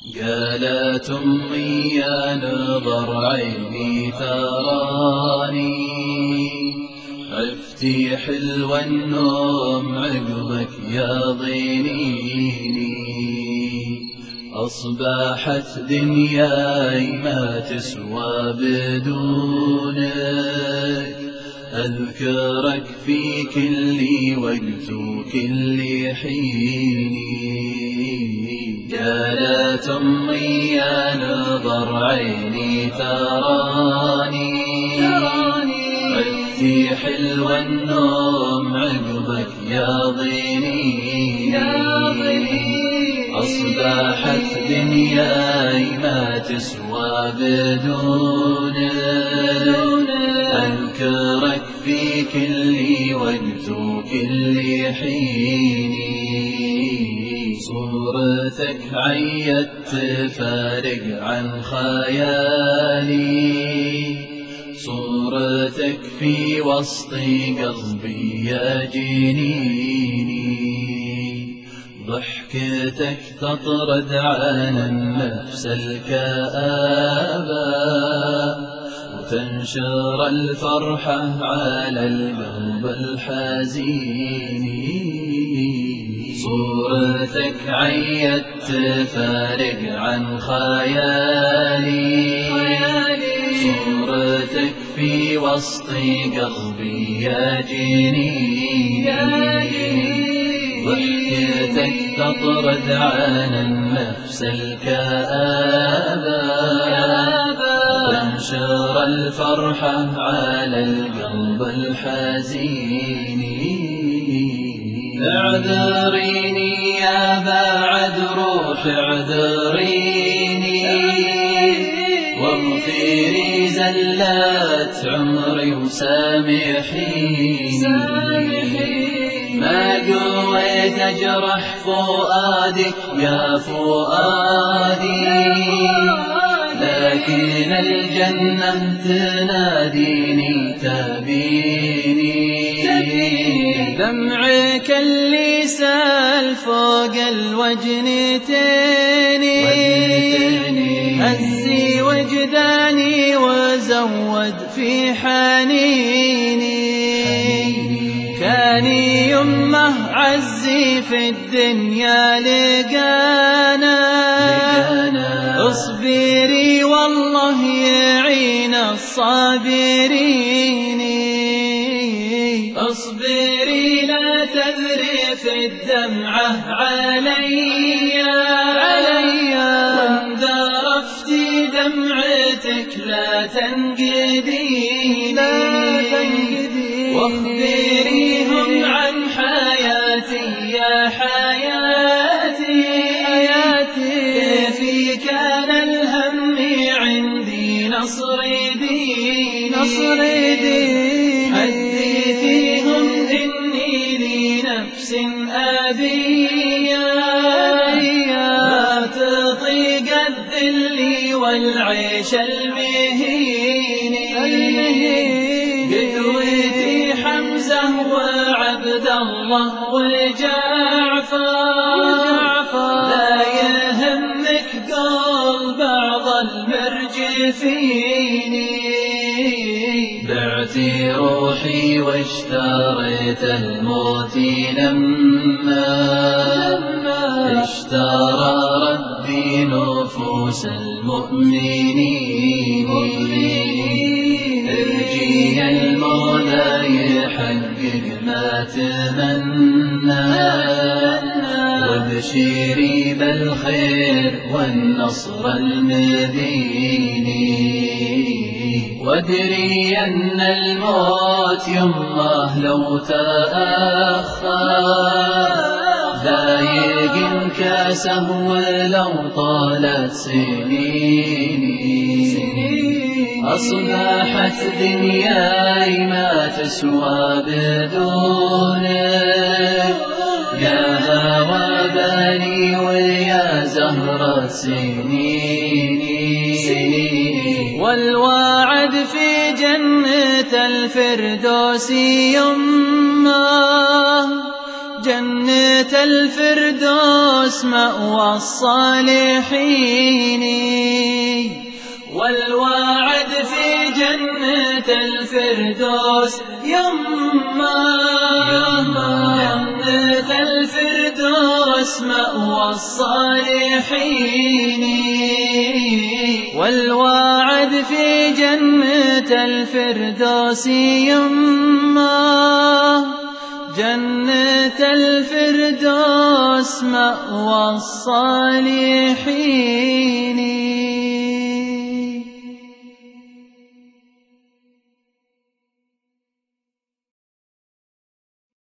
يا لا تمي يا نظر عيني تراني، عفتي حلو النوم عقبك يا ضنيني. أصبحت دنياي ما تسوى بدونك، أذكرك في كل وقت وكل حين. يا لا تمي يا نظر عيني تراني، عفتي حلو النوم عقبك يا ضنيني. أصبحت دنياي ما تسوى بدونك، أذكرك في كل وقت وكل حين. صورتك عيت فارق عن خيالي، صورتك في وسط قلبي يا جنيني. ضحكتك تطرد عن النفس الكآبة، وتنشر الفرحة على القلب الحزين. صورتك عيت فارق عن خيالي، صورتك في وسط قلبي يا جنيني. ضحكتك تطرد عن النفس الكآبة، تنشر الفرحة على القلب الحزين. اعذريني يا بعد روح اعذريني، واغفري زلات عمري وسامحيني. ما قويت أجرح فؤادك يا فؤادي، لكن الجنة تناديني تبيني. دمعك اللي سال فوق الوجنتين، هزي وجداني وزود في حنيني. كان يمه عزي في الدنيا لقانا، اصبري والله يعين الصابرين. اصبري لا تذرف الدمعة علي، وان ذرفتي دمعتك لا تنقديني. واخبريهم عن حياتي يا حياتي، كيف كان الهم عندي نصر ديني. حدثيهم إني لنفس أبية، ما تطيق الذل والعيش المهين. قدوتي حمزة وعبد الله وجعفر، لا يهمك قول بعض المرجفين. بعتي روحي واشتريت الموت لما اشترى ربي نفوس المؤمنين. ارجي المولى يحقق ما تمنى، وابشري بالخير والنصر المبين. وادري أن الموت يمه لو تأخر، ضايق كاسه ولو طالت سنيني. أصبحت دنياي ما تسوى بدونك، يا هوى بني ويا زهرة سنيني. والواعد في جنة الفردوس يمه، جنة الفردوس مأوى الصالحين، والوعد في جنة الفردوس يما جنة الفردوس مأوى الصالحين، والوعد في جنة الفردوس يما جنة الفردوس مأوى الصالحين.